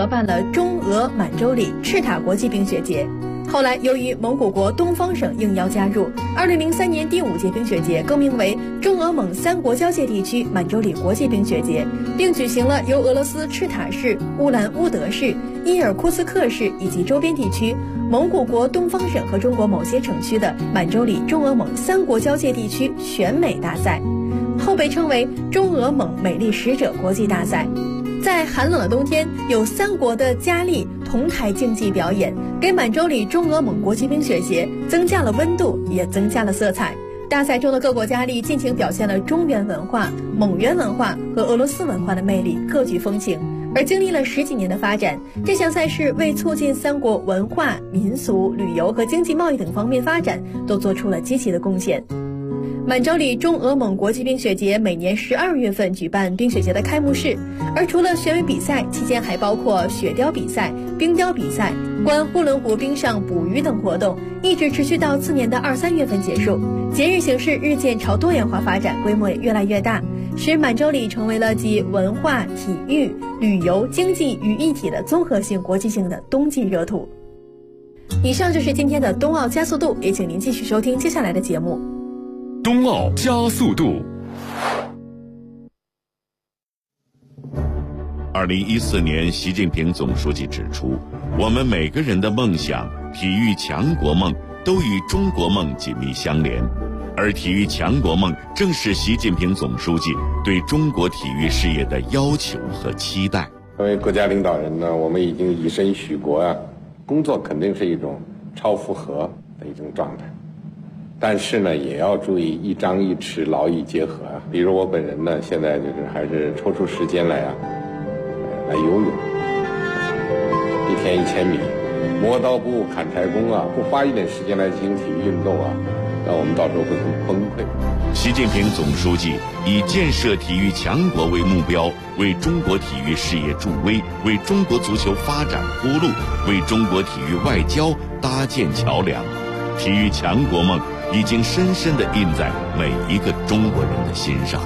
合办了中俄满洲里赤塔国际冰雪节。后来由于蒙古国东方省应邀加入，2003年第5届冰雪节更名为中俄蒙三国交界地区满洲里国际冰雪节，并举行了由俄罗斯赤塔市、乌兰乌德市、伊尔库茨克市以及周边地区、蒙古国东方省和中国某些城区的满洲里中俄蒙三国交界地区选美大赛，后被称为中俄蒙美丽使者国际大赛。在寒冷的冬天，有3国的佳丽同台竞技表演，给满洲里中俄蒙国际冰雪节增加了温度，也增加了色彩。大赛中的各国佳丽尽情表现了中原文化、蒙元文化和俄罗斯文化的魅力，各具风情。而经历了10几年的发展，这项赛事为促进3国文化、民俗、旅游和经济贸易等方面发展都做出了积极的贡献。满洲里中俄蒙国际冰雪节每年12月份举办冰雪节的开幕式，而除了选美比赛，期间还包括雪雕比赛、冰雕比赛、观呼伦湖冰上捕鱼等活动，一直持续到次年的2、3月份结束。节日形式日渐朝多元化发展，规模也越来越大，使满洲里成为了集文化、体育、旅游、经济于一体的综合性国际性的冬季热土。以上就是今天的冬奥加速度，也请您继续收听接下来的节目。 冬奥加速度。2014年，习近平总书记指出，我们每个人的梦想、体育强国梦都与中国梦紧密相连，而体育强国梦正是习近平总书记对中国体育事业的要求和期待。 作为国家领导人呢，我们已经以身许国啊，工作肯定是一种超负荷的一种状态。但是呢，也要注意一张一弛，劳逸结合啊。比如我本人呢，现在就是还是抽出时间来来游泳，1天1000米，磨刀不误砍柴工啊，不花一点时间来进行体育运动啊，那我们到时候会很崩溃。 习近平总书记以建设体育强国为目标，为中国体育事业助威，为中国足球发展铺路，为中国体育外交搭建桥梁。体育强国梦已经深深地印在每一个中国人的心上。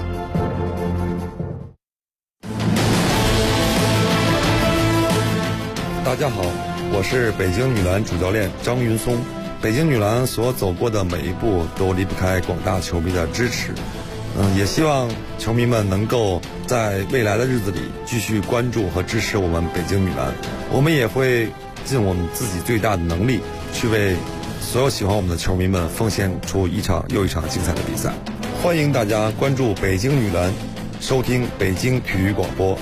大家好，我是北京女篮主教练张云松。北京女篮所走过的每一步都离不开广大球迷的支持。也希望球迷们能够在未来的日子里继续关注和支持我们北京女篮。我们也会尽我们自己最大的能力去为所有喜欢我们的球迷们奉献出一场又一场精彩的比赛。欢迎大家关注北京女篮，收听北京体育广播。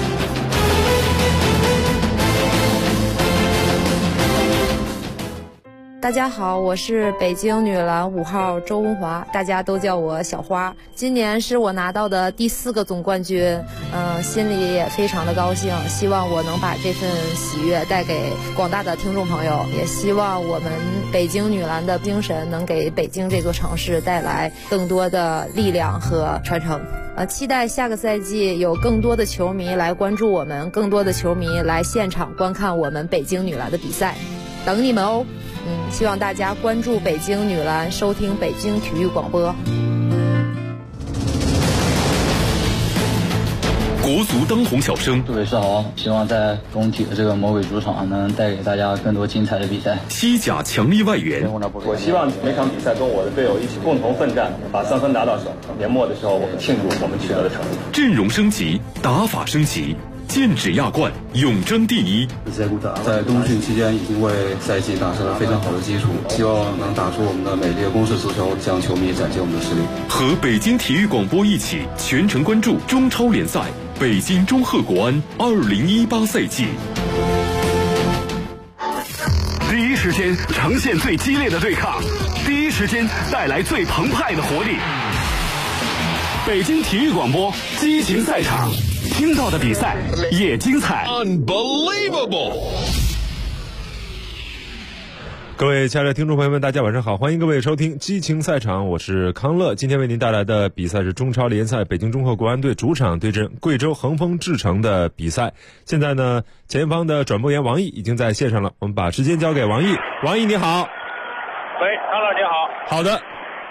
大家好，我是北京女篮5号周文华，大家都叫我小花。今年是我拿到的第4个总冠军，心里也非常的高兴，希望我能把这份喜悦带给广大的听众朋友，也希望我们北京女篮的精神能给北京这座城市带来更多的力量和传承。期待下个赛季有更多的球迷来关注我们，更多的球迷来现场观看我们北京女篮的比赛，等你们哦。希望大家关注北京女篮，收听北京体育广播。 国足当红小生， 各位是好，希望在工体的这个魔鬼主场能带给大家更多精彩的比赛。 西甲强力外援， 我希望每场比赛跟我的队友一起共同奋战，把3分拿到手。年末的时候，我们庆祝我们取得的成绩。 阵容升级，打法升级。剑指亚冠，永争第一。 在冬训期间已经为赛季打下了非常好的基础，希望能打出我们的美丽的攻势足球，向球迷展现我们的实力。 和北京体育广播一起全程关注中超联赛北京中赫国安2018赛季。第一时间呈现最激烈的对抗，第一时间带来最澎湃的活力。北京体育广播激情赛场，听到的比赛也精彩。Unbelievable！ 各位亲爱的听众朋友们，大家晚上好，欢迎各位收听激情赛场，我是康乐。今天为您带来的比赛是中超联赛北京中赫国安队主场对阵贵州恒丰智诚的比赛。现在呢，前方的转播员王毅已经在线上了，我们把时间交给王毅。王毅你好。 喂，康乐你好。 好的。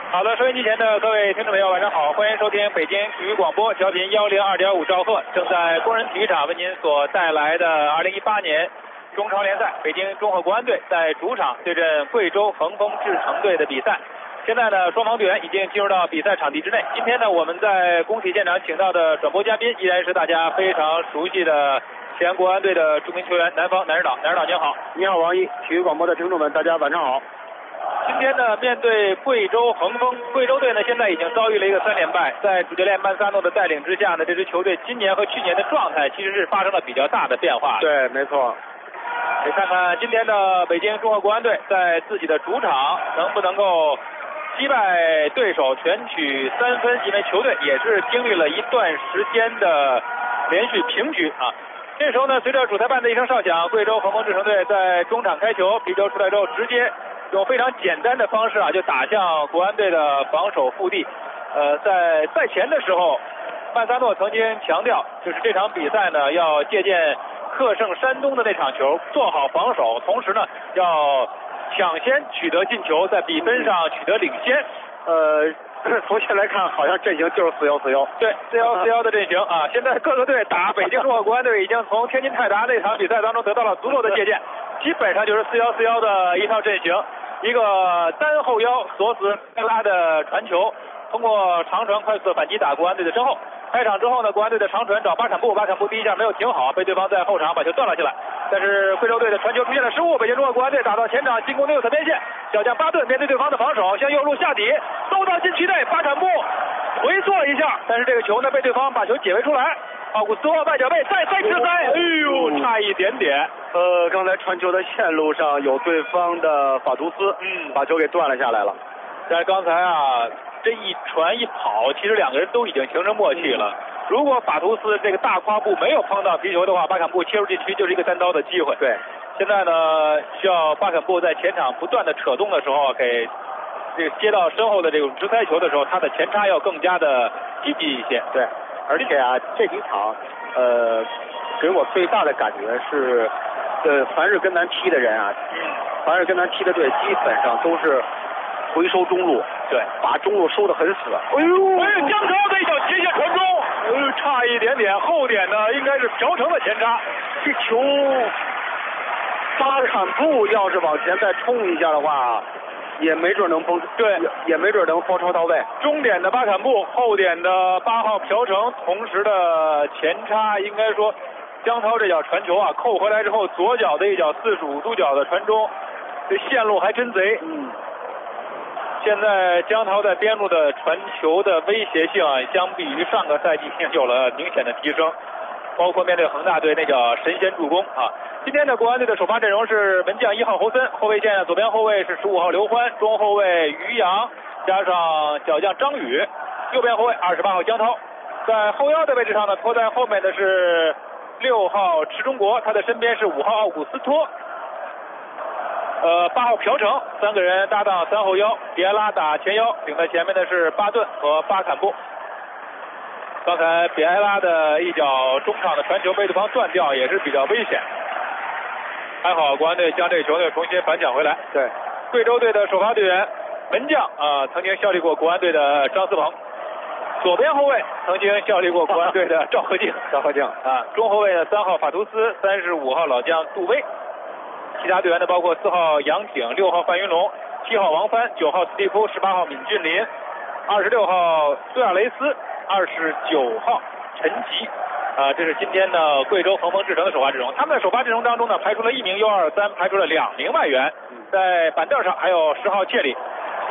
好的，收音机前的各位听众朋友，晚上好，欢迎收听北京体育广播调频102.5兆赫，正在工人体育场为您所带来的2018年中超联赛，北京中赫国安队在主场对阵贵州恒丰智诚队的比赛。现在呢，双方队员已经进入到比赛场地之内。今天呢，我们在工体现场请到的转播嘉宾依然是大家非常熟悉的前国安队的著名球员南方南指导。南指导您好。 你好，王毅，体育广播的听众们，大家晚上好。 今天呢，面对贵州恒丰，贵州队呢现在已经遭遇了一个3连败，在主教练曼萨诺的带领之下呢，这支球队今年和去年的状态其实是发生了比较大的变化。 对，没错。 得看看今天的北京中赫国安队在自己的主场能不能够击败对手，全取3分，因为球队也是经历了一段时间的连续平局啊。这时候呢，随着主裁判的一声哨响，贵州恒丰智诚队在中场开球，皮球出来之后，直接用非常简单的方式啊，就打向国安队的防守腹地。在赛前的时候，曼萨诺曾经强调，就是这场比赛呢要借鉴客胜山东的那场球，做好防守，同时呢要抢先取得进球，在比分上取得领先。 从现在看，好像阵型就是4-1-4-1。 对，4-1-4-1的阵型啊！现在各个队打北京中赫国安队已经从天津泰达那场比赛当中得到了足够的借鉴，基本上就是4-1-4-1的一套阵型，一个单后腰锁死埃拉的传球，通过长传快速的反击打国安队的身后。开场之后呢，国安队的长传找巴坎布，巴坎布第一下没有停好，被对方在后场把球断了下来。但是贵州队的传球出现了失误，北京中赫国安队打到前场进攻的右侧边线，小将巴顿面对对方的防守，向右路下底，兜到禁区内，巴坎布回缩了一下，但是这个球呢被对方把球解围出来。奥古斯托外脚背再直塞，哎呦，差一点点。 刚才传球的线路上有对方的法图斯，把球给断了下来了。 但是刚才啊，这一传一跑，其实两个人都已经形成默契了。如果法图斯这个大胯部没有碰到皮球的话，巴坎布切入禁区就是一个单刀的机会。 对， 现在呢，需要巴坎布在前场不断的扯动的时候，给这个接到身后的这种直塞球的时候，他的前插要更加的积极一些。 对，而且啊，这几场给我最大的感觉是，凡是跟咱踢的人啊，凡是跟咱踢的队，基本上都是回收中路， 对， 把中路收得很死。 哎呦，江潮的一脚斜线传中，差一点点，后点呢应该是朴成的前插。 这球巴坎布要是往前再冲一下的话，也没准能崩， 对， 也没准能包抄到位。 中点的巴坎布，后点的8号朴成，同时的前插，应该说江涛这脚传球啊，扣回来之后，左脚的一脚45度角的传中，这线路还真贼。现在江涛在边路的传球的威胁性啊，相比于上个赛季有了明显的提升，包括面对恒大队那叫神仙助攻啊。今天的国安队的首发阵容是门将1号侯森，后卫线左边后卫是15号刘欢，中后卫于洋加上小将张宇，右边后卫28号江涛。在后腰的位置上呢，拖在后面的是6号池中国，他的身边是5号奥古斯托。8号朴成，三个人搭档3后腰，比埃拉打前腰，顶在前面的是巴顿和巴坎布。刚才比埃拉的一脚中场的传球被对方断掉，也是比较危险。还好国安队将这个球队重新反抢回来。 对， 贵州队的首发队员门将曾经效力过国安队的张思鹏，左边后卫曾经效力过国安队的赵和静，中后卫的3号法图斯，35号老将杜威。其他队员呢，包括4号杨挺、6号范云龙、7号王帆、9号斯蒂夫、18号闵俊林、26号苏亚雷斯、29号陈吉。这是今天的贵州恒丰智诚的首发阵容。他们的首发阵容当中呢，排除了1名 U23， 排除了2名外援。在板凳上还有10号切里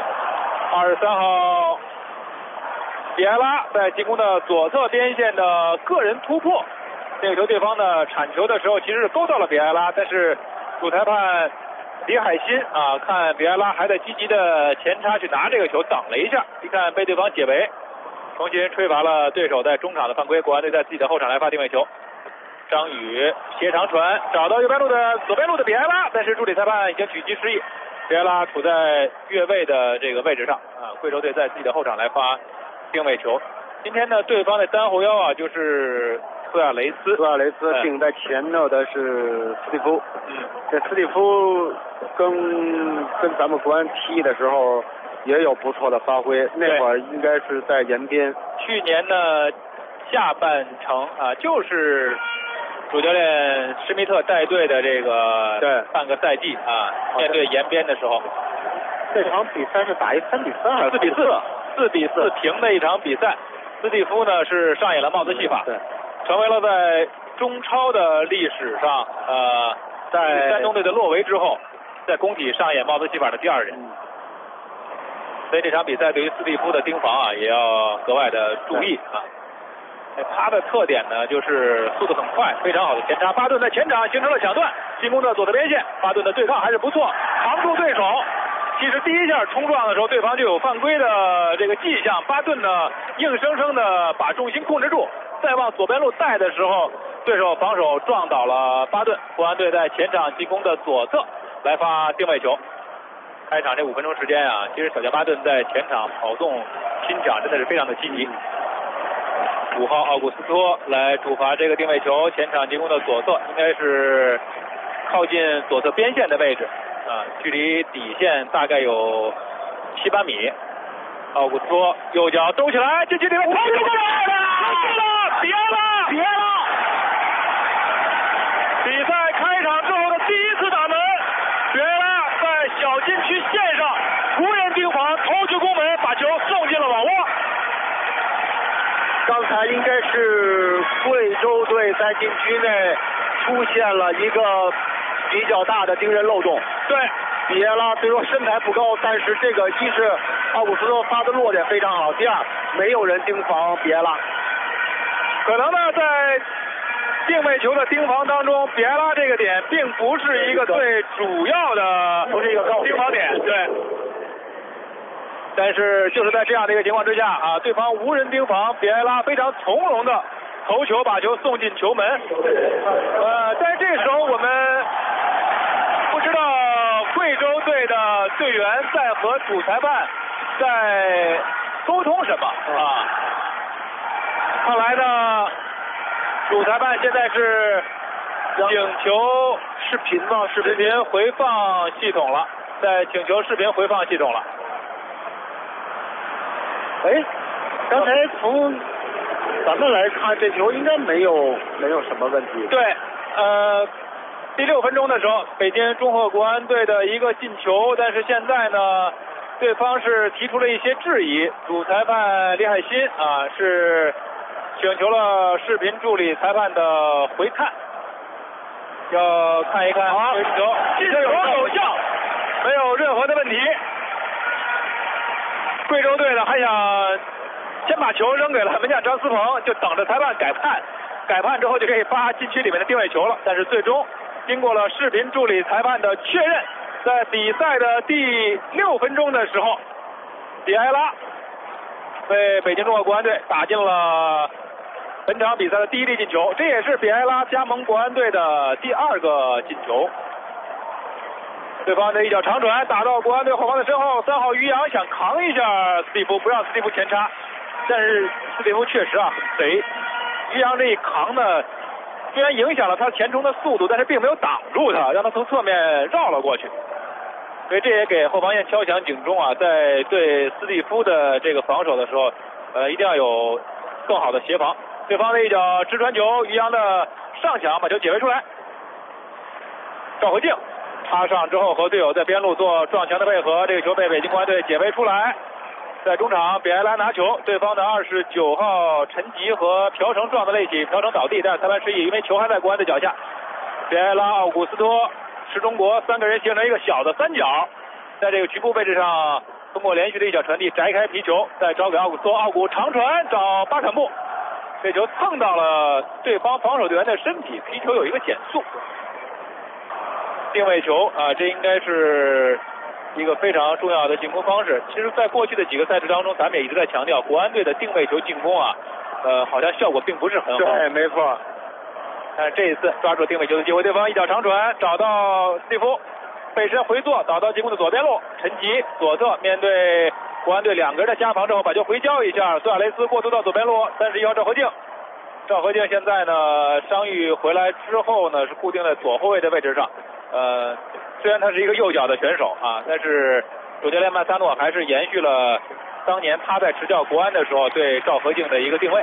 ，23号比埃拉在进攻的左侧边线的个人突破，这个球对方呢铲球的时候其实是勾到了比埃拉，但是主裁判李海鑫看比埃拉还在积极的前插去拿这个球，挡了一下，一看被对方解围，重新吹罚了对手在中场的犯规。国安队在自己的后场来发定位球，张宇斜长传找到左边路的比埃拉，但是助理裁判已经取其失意，比埃拉处在越位的这个位置上贵州队在自己的后场来发定位球。今天呢，对方的单后腰就是苏亚雷斯顶在前头的是斯蒂夫。这斯蒂夫跟咱们国安踢的时候， 也有不错的发挥。那会儿应该是在延边。 去年呢下半程啊，就是主教练施密特带队的这个半个赛季啊，面对延边的时候， 这场比赛是打一3比3、 4比4，4比4平的一场比赛。斯蒂夫呢是上演了帽子戏法，成为了在中超的历史上在山东队的洛维之后，在工体上演帽子戏法的第2人。所以这场比赛对于斯蒂夫的盯防啊，也要格外的注意啊。他的特点呢，就是速度很快，非常好的前插。巴顿在前场形成了抢断，进攻的左侧边线，巴顿的对抗还是不错，扛住对手。其实第一下冲撞的时候，对方就有犯规的这个迹象，巴顿呢硬生生的把重心控制住，再往左边路带的时候，对手防守撞倒了巴顿。国安队在前场进攻的左侧来发定位球。开场这5分钟时间啊，其实小将巴顿在前场跑动拼抢真的是非常的积极。5号奥古斯托来主罚这个定位球，前场进攻的左侧，应该是靠近左侧边线的位置啊，距离底线大概有7、8米。奥古斯托右脚兜起来，禁区里面投出来了，别了！比赛开场之后的第一次打门，别拉在小禁区线上无人盯防，头球攻门，把球送进了网窝。 刚才应该是贵州队在禁区内出现了一个比较大的盯人漏洞。 对， 比耶拉虽说身材不高，但是这个一是奥古斯托发的落点非常好，第二没有人盯防比耶拉。 可能呢，在定位球的盯防当中，比埃拉这个点并不是一个最主要的， 不是一个高盯防点，对。但是就是在这样的一个情况之下啊，对方无人盯防，比埃拉非常从容的头球把球送进球门。但是这时候我们不知道贵州队的队员在和主裁判在沟通什么啊？看来呢，主裁判现在是请求视频回放系统了，在请求视频回放系统了。 刚才从咱们来看，这球应该没有什么问题。 对，第6分钟的时候，北京中赫国安队的一个进球，但是现在呢，对方是提出了一些质疑，主裁判李海鑫啊是请求了视频助理裁判的回看，要看一看这球进球有效，没有任何的问题。贵州队呢还想先把球扔给了门将张思鹏，就等着裁判改判，改判之后就可以发禁区里面的定位球了。但是最终经过了视频助理裁判的确认，在比赛的第6分钟的时候，比埃拉为北京中赫国安队打进了本场比赛的第1粒进球，这也是比埃拉加盟国安队的第2个进球。对方的一脚长传打到国安队后防的身后，3号于洋想扛一下斯蒂夫，不让斯蒂夫前插，但是斯蒂夫确实很贼。于洋这一扛呢，虽然影响了他前冲的速度，但是并没有挡住他，让他从侧面绕了过去。所以这也给后防线敲响警钟啊，在对斯蒂夫的这个防守的时候，一定要有更好的协防。对方的一脚直传球，于洋的上抢把球解围出来，赵和静插上之后和队友在边路做撞墙的配合，这个球被北京国安队解围出来。在中场，比埃拉拿球，对方的29号陈吉和朴成撞在了一起，朴成倒地，但是裁判示意，因为球还在国安的脚下。比埃拉、奥古斯托、石中国3个人形成一个小的3角，在这个局部位置上，通过连续的一脚传递摘开皮球，再找给奥古斯托，奥古长传找巴坎布，这球蹭到了对方防守队员的身体，皮球有一个减速。定位球啊，这应该是一个非常重要的进攻方式。其实在过去的几个赛事当中，咱们也一直在强调国安队的定位球进攻啊，好像效果并不是很好。 对，没错。 但是这一次抓住定位球的机会，对方一脚长传找到斯蒂夫，背身回做倒到进攻的左边路，陈吉左侧面对国安队2个人的加防之后，把球回交一下，苏亚雷斯过渡到左边路，31号赵和静。赵和静现在呢伤愈回来之后呢，是固定在左后卫的位置上。虽然他是一个右脚的选手啊，但是主教练曼萨诺还是延续了当年他在执教国安的时候对赵和敬的一个定位。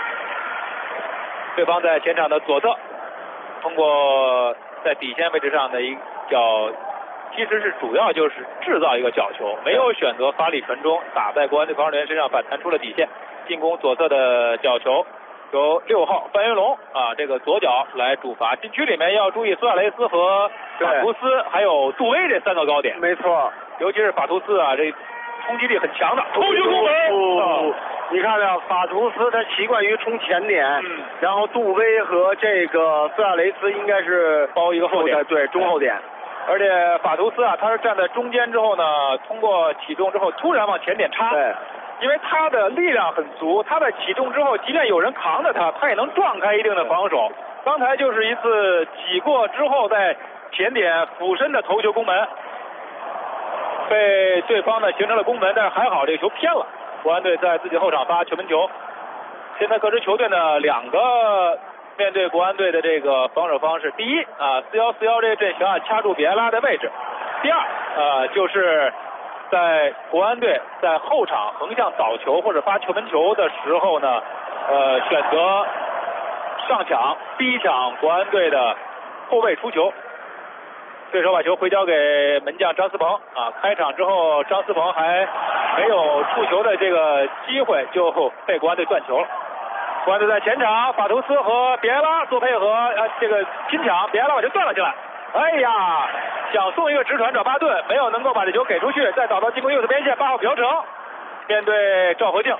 对方在前场的左侧，通过在底线位置上的一脚，其实是主要就是制造一个角球，没有选择发力传中，打在国安队防守人员身上反弹出了底线，进攻左侧的角球。由6号范云龙这个左脚来主罚。禁区里面要注意苏亚雷斯和法图斯还有杜威这3个高点。 没错， 尤其是法图斯这冲击力很强的头球攻门。 你看没有，法图斯他习惯于冲前点，然后杜威和这个苏亚雷斯应该是包一个后点， 对，中后点。 而且法图斯他是站在中间之后呢，通过起重之后突然往前点插。 对。 因为他的力量很足，他在起重之后，即便有人扛着他也能撞开一定的防守。刚才就是一次挤过之后在前点俯身的头球攻门，被对方呢形成了攻门，但是还好这个球偏了。国安队在自己后场发球门球。现在各支球队呢2个面对国安队的这个防守方式，第一4-1-4-1这个阵型掐住比埃拉的位置。第二就是在国安队在后场横向倒球或者发球门球的时候呢，选择上抢逼抢国安队的后卫出球，对手把球回交给门将张思鹏开场之后张思鹏还没有触球的这个机会，就被国安队断球了。国安队在前场，法图斯和比埃拉做配合，这个拼抢，比埃拉把球断了进来。哎呀，想送一个直传找巴顿，没有能够把这球给出去，再找到进攻右侧边线，8号朴成面对赵和敬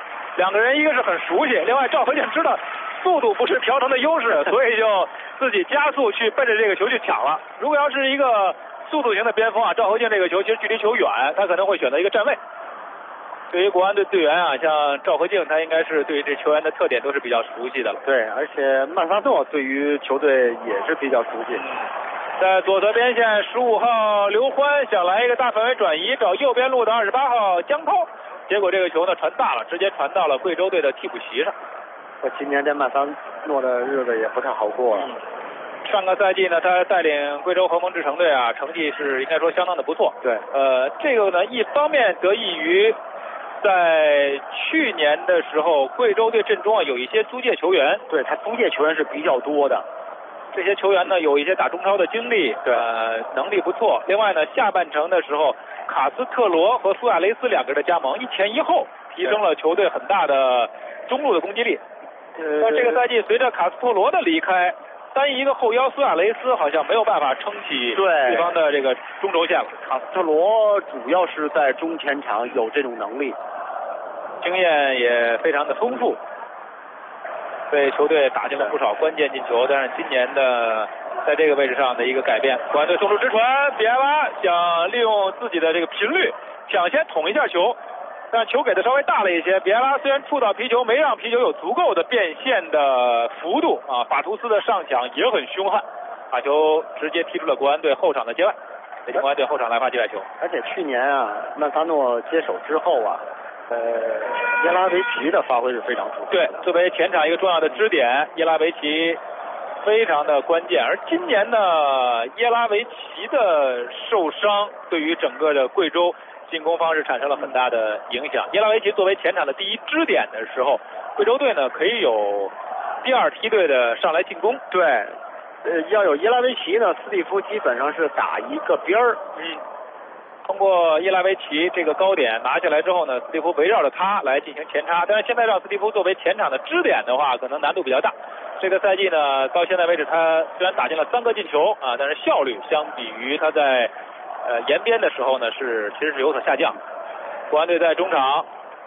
2个人一个是很熟悉，另外赵和敬知道速度不是朴成的优势，所以就自己加速去奔着这个球去抢了。如果要是一个速度型的边锋赵和敬这个球其实距离球远，他可能会选择一个站位。对于国安队队员像赵和敬，他应该是对于这球员的特点都是比较熟悉的了。 对，而且曼萨诺对于球队也是比较熟悉。 在左侧边线15号刘欢想来一个大范围转移，找右边路的28号江涛，结果这个球呢传大了，直接传到了贵州队的替补席上。 今年这曼萨诺的日子也不太好过了。 上个赛季呢，他带领贵州恒丰智诚队成绩是应该说相当的不错。 对， 这个呢，一方面得益于在去年的时候，贵州队阵中有一些租借球员， 对他租借球员是比较多的。 这些球员呢有一些打中超的经历，能力不错。另外呢，下半程的时候，卡斯特罗和苏亚雷斯2个人的加盟，一前一后，提升了球队很大的中路的攻击力。但这个赛季随着卡斯特罗的离开，单一个后腰苏亚雷斯好像没有办法撑起对方的这个中轴线了。 卡斯特罗主要是在中前场有这种能力， 经验也非常的丰富。被球队打进了不少关键进球，但是今年的在这个位置上的一个改变，国安队送出直传，比埃拉想利用自己的这个频率抢先捅一下球，但球给的稍微大了一些。比埃拉虽然触到皮球，没让皮球有足够的变现的幅度法图斯的上抢也很凶悍，把球直接踢出了国安队后场的界外，北京国安队后场来发界外球。 而且去年曼萨诺接手之后耶拉维奇的发挥是非常出色。 对，作为前场一个重要的支点，耶拉维奇非常的关键。而今年呢，耶拉维奇的受伤对于整个的贵州进攻方式产生了很大的影响。耶拉维奇作为前场的第一支点的时候，贵州队呢可以有第2梯队的上来进攻。 对，要有耶拉维奇呢，斯蒂夫基本上是打一个边儿。 通过耶拉维奇这个高点拿下来之后呢，斯蒂夫围绕着他来进行前插，但是现在让斯蒂夫作为前场的支点的话，可能难度比较大。这个赛季呢，到现在为止他虽然打进了3个进球但是效率相比于他在延边的时候呢其实是有所下降。国安队在中场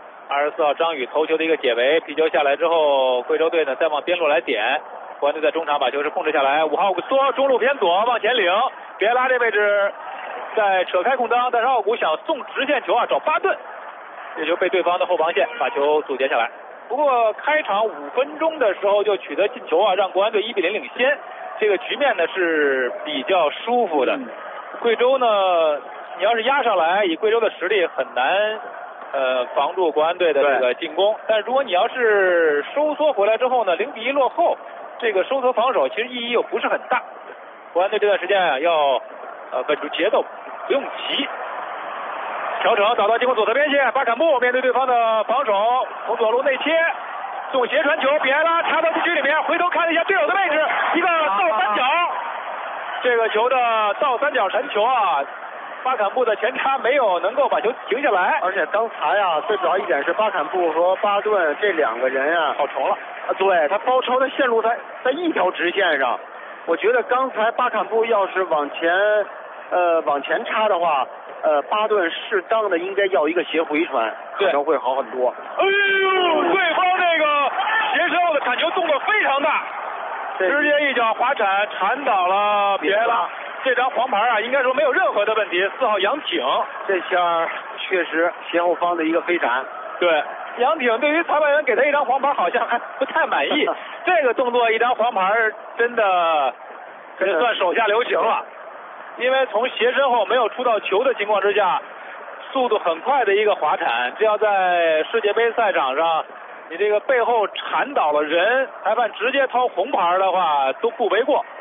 ，24号张宇头球的一个解围，皮球下来之后，贵州队呢再往边路来点，国安队在中场把球是控制下来，5号梭中路偏左往前领，比埃拉这位置在扯开空当，但是奥古想送直线球找巴顿，也就被对方的后防线把球阻截下来。不过开场5分钟的时候就取得进球让国安队1-0领先，这个局面呢是比较舒服的。贵州呢，你要是压上来，以贵州的实力很难防住国安队的这个进攻，但是如果你要是收缩回来之后呢，0-1落后，这个收缩防守其实意义又不是很大。国安队这段时间要稳住节奏，不用急。 乔成找到进攻左侧边线，巴坎布面对对方的防守，从左路内切，送斜传球，比埃拉插到禁区里面，回头看了一下队友的位置，一个倒三角，这个球的倒三角传球啊，巴坎布的前插没有能够把球停下来， 而且刚才啊，最主要一点是巴坎布和巴顿这两个人啊跑重了， 对他包抄的线路在一条直线上，我觉得刚才巴坎布要是往前插的话。巴顿适当的应该要一个斜回传，可能会好很多。 哎呦，对方这个斜身后的铲球动作非常大，直接一脚滑铲铲倒了比埃拉。这张黄牌啊，应该说没有任何的问题。4号杨挺， 这下确实斜后方的一个飞铲。 对，杨挺对于裁判员给他一张黄牌好像还不太满意。这个动作一张黄牌真的也算手下留情了。因为从斜身后没有出到球的情况之下，速度很快的一个滑铲，这要在世界杯赛场上，你这个背后铲倒了人，裁判直接掏红牌的话都不为过。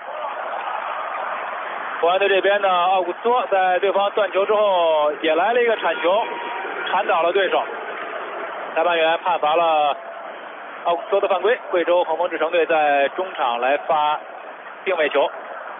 国安队这边呢，奥古斯托在对方断球之后也来了一个铲球，铲倒了对手。裁判员判罚了奥古斯托的犯规，贵州恒丰智诚队在中场来发定位球。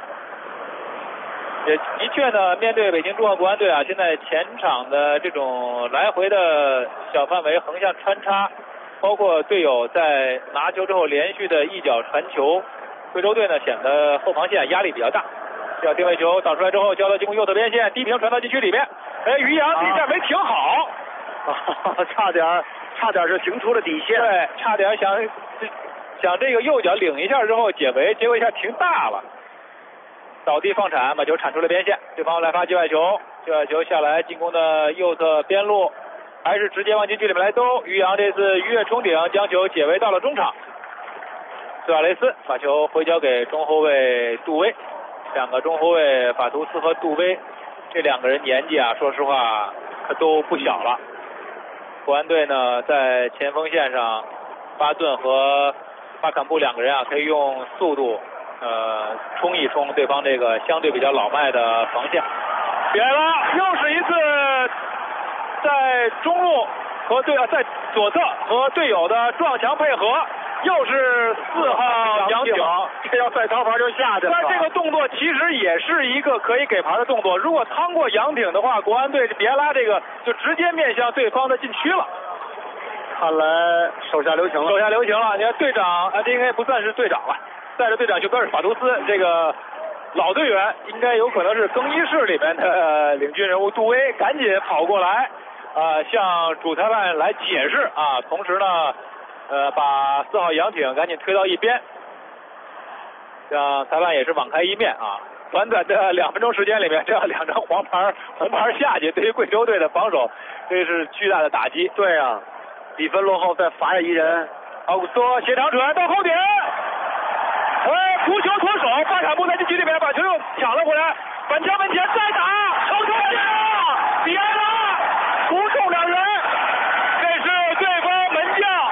也的确呢，面对北京中赫国安队啊，现在前场的这种来回的小范围横向穿插，包括队友在拿球之后连续的一脚传球，贵州队呢显得后防线压力比较大。这定位球导出来之后，交到进攻右侧边线，低平传到禁区里面。哎，于洋这下没停好， 差点是停出了底线。 对，差点想这个右脚领一下之后解围，结果一下停大了。倒地放铲，把球铲出了边线，对方来发界外球，界外球下来进攻的右侧边路，还是直接往禁区里面来兜。于洋这次鱼跃冲顶，将球解围到了中场。斯瓦雷斯把球回交给中后卫杜威，两个中后卫法图斯和杜威，这两个人年纪啊，说实话可都不小了。国安队呢，在前锋线上，巴顿和巴坎布两个人啊，可以用速度。冲一冲对方这个相对比较老迈的防线。比埃拉又是一次在中路和在左侧和队友的撞墙配合，又是4号杨挺， 这要再掏牌就下去了。 但这个动作其实也是一个可以给牌的动作，如果趟过杨挺的话，国安队比埃拉这个就直接面向对方的禁区了。 看来手下留情了。 手下留情了，你看队长这应该不算是队长了。带着队长去边是法图斯，这个老队员应该有可能是更衣室里面的领军人物杜威，赶紧跑过来向主裁判来解释啊，同时呢把4号杨挺赶紧推到一边，让裁判也是网开一面啊。短短的2分钟时间里面，这样2张红牌下去，对于贵州队的防守这是巨大的打击。 对啊，比分落后再罚下一人， 奥古斯托斜长传到后点。扑球脱手，巴坎布在禁区里面把球又抢了回来，反抢门前再打，球出来了，比埃拉不中2人，这是对方门将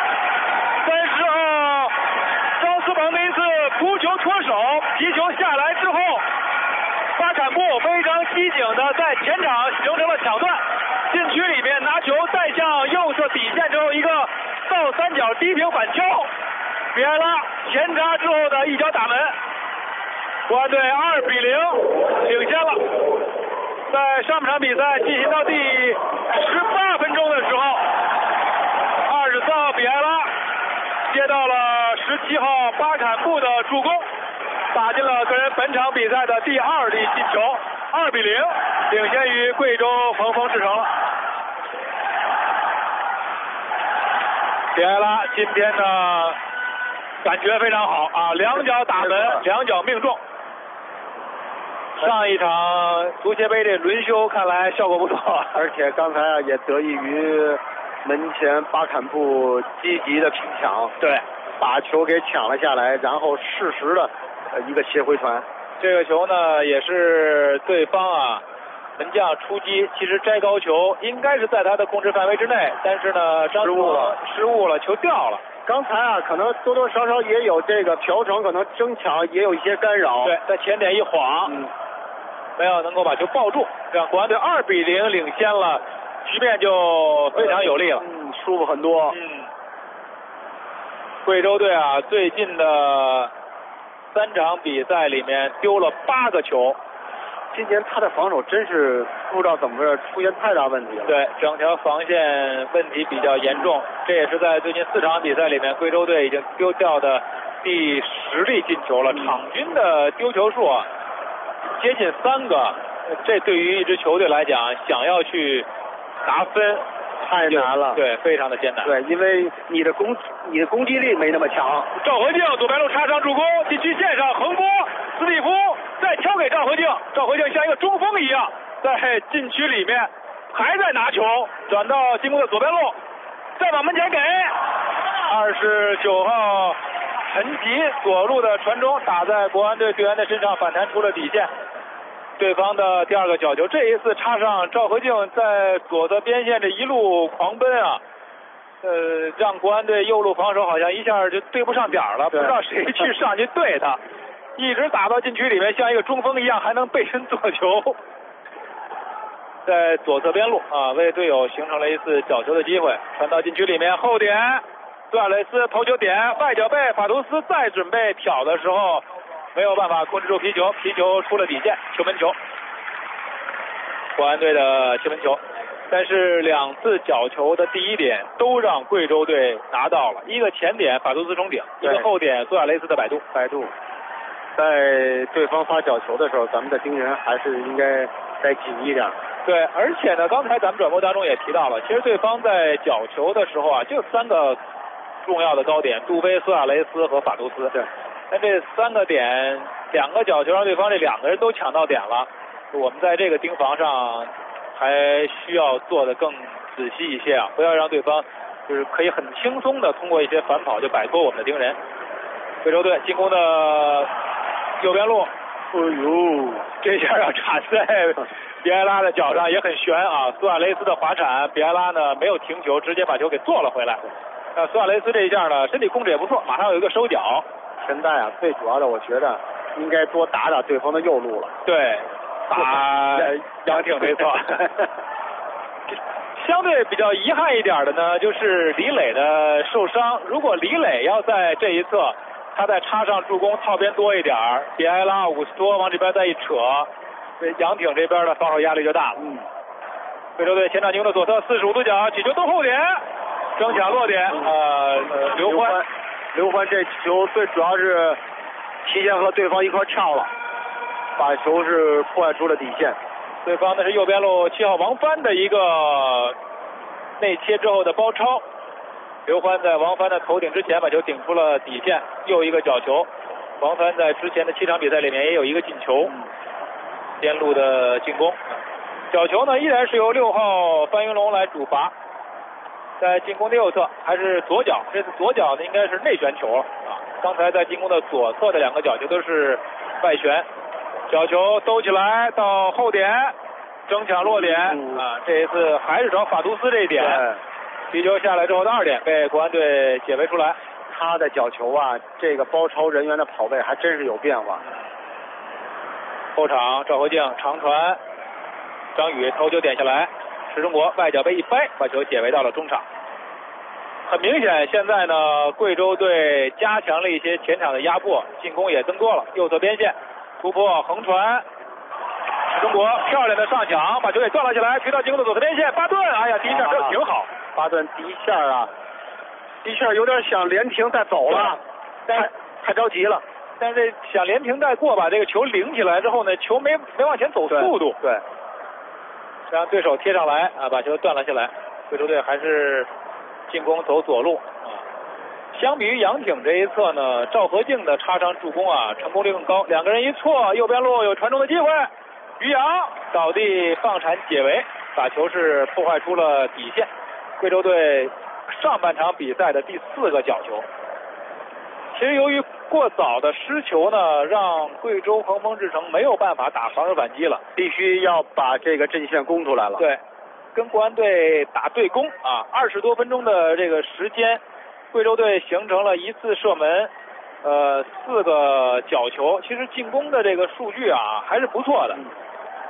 30号张思鹏的一次扑球脱手，皮球下来之后，巴坎布非常机警的在前场形成了抢断，禁区里面拿球带向右侧底线之后一个倒三角低平反敲。比埃拉前插之后的一脚打门，国安队2-0领先了。在上半场比赛进行到第18分钟的时候，24号比埃拉接到了17号巴坎布的助攻，打进了个人本场比赛的第2粒进球，2-0领先于贵州恒丰智诚了。比埃拉今天呢感觉非常好啊，2脚打门，2脚命中。上一场足协杯这轮休看来效果不错， 而且刚才啊也得益于门前巴坎布积极的拼抢， 对， 把球给抢了下来，然后适时的一个斜回传。 这个球呢也是对方啊门将出击，其实摘高球应该是在他的控制范围之内，但是呢张失误了，球掉了。 刚才啊，可能多多少少也有这个朴成可能争抢也有一些干扰。 对，在前点一晃， 没有能够把球抱住，让国安队2-0领先了，局面就非常有利了， 舒服很多。 贵州队啊，最近的3场比赛里面丢了8个球。 今年他的防守真是不知道怎么回事，出现太大问题了。 对，整条防线问题比较严重，这也是在最近4场比赛里面，贵州队已经丢掉的第10粒进球了。场均的丢球数啊，接近3个，这对于一支球队来讲，想要去拿分太难了。 对，非常的艰难。 对，因为你的攻击力没那么强。 赵和敬左边路插上助攻，禁区线上横拨，斯蒂夫再敲给赵和敬，赵和敬像一个中锋一样在禁区里面还在拿球，转到进攻的左边路，再往门前给29号陈吉左路的传中打在国安队队员的身上，反弹出了底线。对方的第2个角球，这一次插上赵和敬在左侧边线这一路狂奔啊，让国安队右路防守好像一下就对不上点了，不知道谁去上去对他，一直打到禁区里面，像一个中锋一样，还能背身做球，在左侧边路啊，为队友形成了一次角球的机会，传到禁区里面后点，苏亚雷斯头球点外脚背，法图斯再准备挑的时候没有办法控制住皮球，皮球出了底线，球门球，国安队的球门球。但是2次角球的第1点都让贵州队拿到了，一个前点法图斯冲顶，一个后点苏亚雷斯的摆渡。 在对方发角球的时候，咱们的盯人还是应该再紧一点。 对，而且呢，刚才咱们转播当中也提到了，其实对方在角球的时候啊，就3个重要的高点，杜菲、苏亚雷斯和法图斯。 对。 但这3个点，2个角球让对方这2个人都抢到点了，我们在这个盯防上还需要做得更仔细一些啊，不要让对方就是可以很轻松的通过一些反跑就摆脱我们的盯人。贵州队进攻的右边路， 哎呦， 这下要插在比埃拉的脚上也很悬啊！苏亚雷斯的滑铲，比埃拉呢没有停球，直接把球给做了回来。苏亚雷斯这一下呢，身体控制也不错，马上有一个收脚。 现在啊，最主要的我觉得应该多打打对方的右路了。 对，打杨挺这侧。相对比较遗憾一点的呢，就是李磊的受伤。如果李磊要在这一侧，他再插上助攻，套边多一点，比埃拉、伍斯托往这边再一扯，这杨挺这边的防守压力就大了。贵州队前场进攻的左侧45度角起球兜后点，争抢落点， 刘欢这球最主要是提前和对方一块跳了，把球是破坏出了底线。 对方的是右边路7号王帆的一个内切之后的包抄，刘欢在王帆的头顶之前把球顶出了底线，又一个角球。王帆在之前的7场比赛里面也有一个进球，边路的进攻。角球呢依然是由6号范云龙来主罚，在进攻的右侧还是左脚，这次左脚呢应该是内旋球啊。刚才在进攻的左侧的2个角球都是外旋，角球兜起来到后点，争抢落点啊。这一次还是找法图斯这一点，皮球下来之后的2点被国安队解围出来。 他的角球啊，这个包抄人员的跑位还真是有变化。 后场赵和敬长传，张宇头球点下来，石中国外脚背一掰，把球解围到了中场。很明显，现在呢，贵州队加强了一些前场的压迫，进攻也增多了。右侧边线突破横传，石中国漂亮的上抢，把球给撞了起来，推到进攻的左侧边线，巴顿，哎呀，第一下射挺好。 巴顿第一下啊，第一下有点想连停带走了，太着急了。 但是想连停带过，把这个球领起来之后呢，球没往前走速度， 对， 让对手贴上来啊，把球断了下来。贵州队还是进攻走左路啊。相比于杨挺这一侧呢，赵和敬的插上助攻啊，成功率更高。2个人一错，右边路有传中的机会，于洋倒地放铲解围，把球是破坏出了底线。贵州队上半场比赛的第4个角球。其实由于过早的失球呢，让贵州恒丰智诚没有办法打防守反击了， 必须要把这个阵线攻出来了。 对，跟国安队打对攻啊，20多分钟的这个时间，贵州队形成了1次射门，4个角球。其实进攻的这个数据啊还是不错的，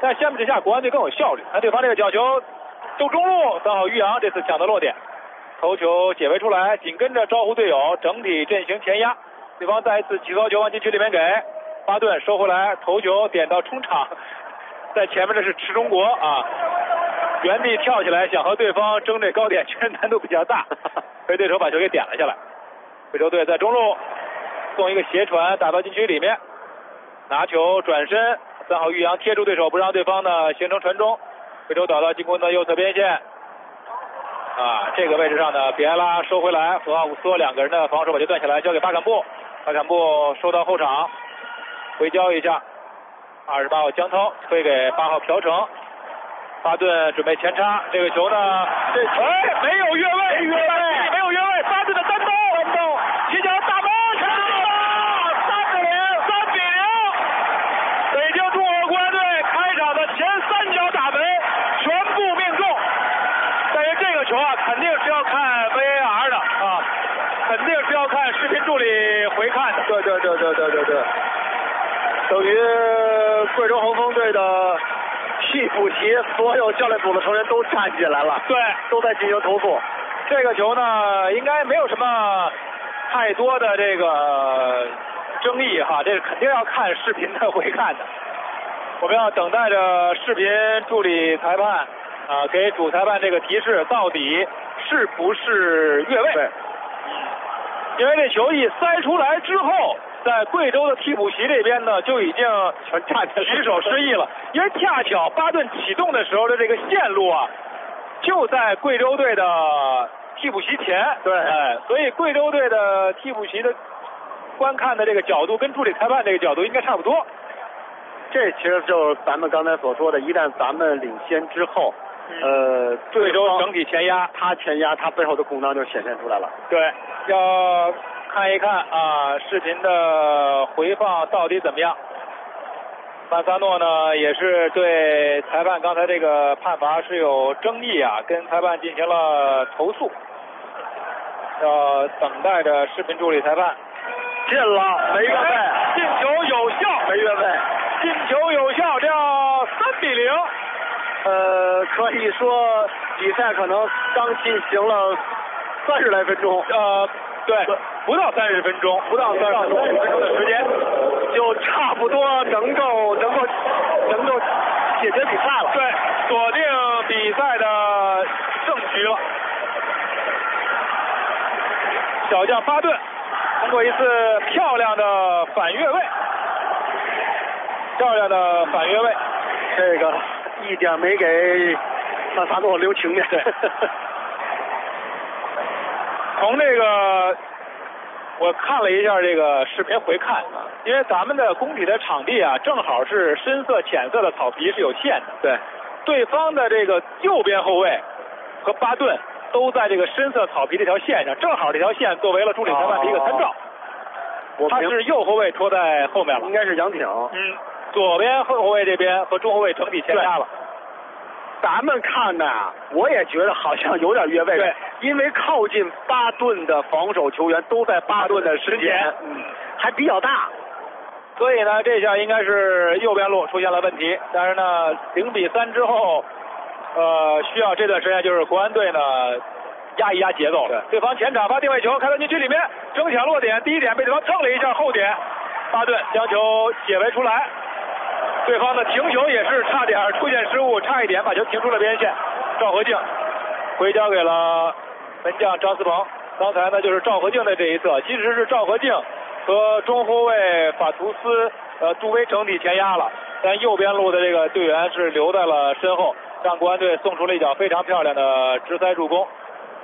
但相比之下，国安队更有效率。看对方这个角球斗中路，3号于洋这次抢得落点，头球解围出来，紧跟着招呼队友整体阵型前压，对方再一次起高球往禁区里面给巴顿收回来，头球点到冲场，在前面的是池中国啊，原地跳起来想和对方争这高点，确实难度比较大，被对手把球给点了下来。贵州队在中路送一个斜传打到禁区里面，拿球转身，3号于洋贴住对手，不让对方呢形成传中。贵州倒到进攻的右侧边线，这个位置上呢，比埃拉收回来，和奥古斯托2个人的防守把球断下来，交给巴坎布，巴坎布收到后场，回交一下，28号江涛推给8号朴成，巴顿准备前插，这个球呢，没有越位，没有越位，巴顿的单刀，起脚大门，成功了，3比0，北京中国国安队开场的前3脚打门全部命中。但是这个球肯定是要看 VAR 的肯定是要看视频助理回看的。对，等于贵州恒丰队的替补席所有教练组的成员都站起来了，对，都在进行投诉。这个球呢，应该没有什么太多的这个争议这肯定要看视频的回看的。我们要等待着视频助理裁判给主裁判这个提示，到底是不是越位？对，因为这球一塞出来之后，在贵州的替补席这边呢，就已经举手示意了，因为恰巧巴顿启动的时候的这个线路就在贵州队的替补席前，对，所以贵州队的替补席的观看的这个角度跟助理裁判这个角度应该差不多。 这其实就是咱们刚才所说的，一旦咱们领先之后， 贵州整体前压， 他前压，他背后的空当就显现出来了。 对，要看一看视频的回放到底怎么样。曼萨诺呢也是对裁判刚才这个判罚是有争议跟裁判进行了投诉，要等待着视频助理裁判。 进了，没越位， 进球有效， 没越位， 进球有效，这样3比0。 可以说比赛可能刚进行了30来分钟， 对，不到30分钟，不到30分钟的时间， 就差不多能够解决比赛了。 对，锁定比赛的胜局了。小将巴顿通过一次漂亮的反越位，这个一点没给曼萨诺留情面。 对，从这个我看了一下这个视频回看，因为咱们的工体的场地正好是深色浅色的草皮是有限的， 对， 对方的这个右边后卫和巴顿都在这个深色草皮这条线上，正好这条线作为了助理裁判的一个参照。他是右后卫拖在后面了， 应该是杨挺。 左边后卫这边和中后卫整体前压了。 咱们看的我也觉得好像有点越位， 对， 因为靠近巴顿的防守球员都在巴顿的身前，还比较大， 所以呢，这下应该是右边路出现了问题。但是呢，0比3之后，需要这段时间就是国安队呢压一压节奏了。对方前场发定位球，开到禁区里面，争抢落点，第一点被对方蹭了一下后点，巴顿将球解围出来。对方的停球也是差点出现失误，差一点把球停出了边线。赵和敬回交给了门将张思鹏。刚才呢就是赵和敬的这一侧，其实是赵和敬和中后卫法图斯杜威整体前压了，但右边路的这个队员是留在了身后，让国安队送出了一脚非常漂亮的直塞助攻。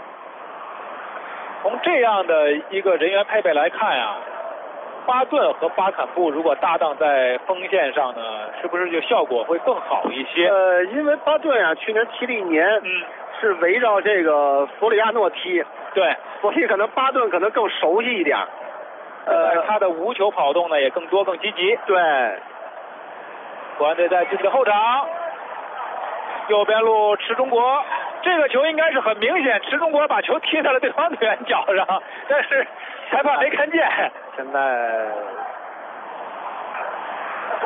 从这样的一个人员配备来看巴顿和巴坎布如果搭档在锋线上呢，是不是就效果会更好一些？ 因为巴顿去年踢了1年，是围绕这个索里亚诺踢， 对， 所以可能巴顿可能更熟悉一点。 他的无球跑动呢也更多更积极。 对， 国安队在自己的后场，右边路池中国，这个球应该是很明显，池中国把球踢在了对方队员脚上，但是裁判没看见。 现在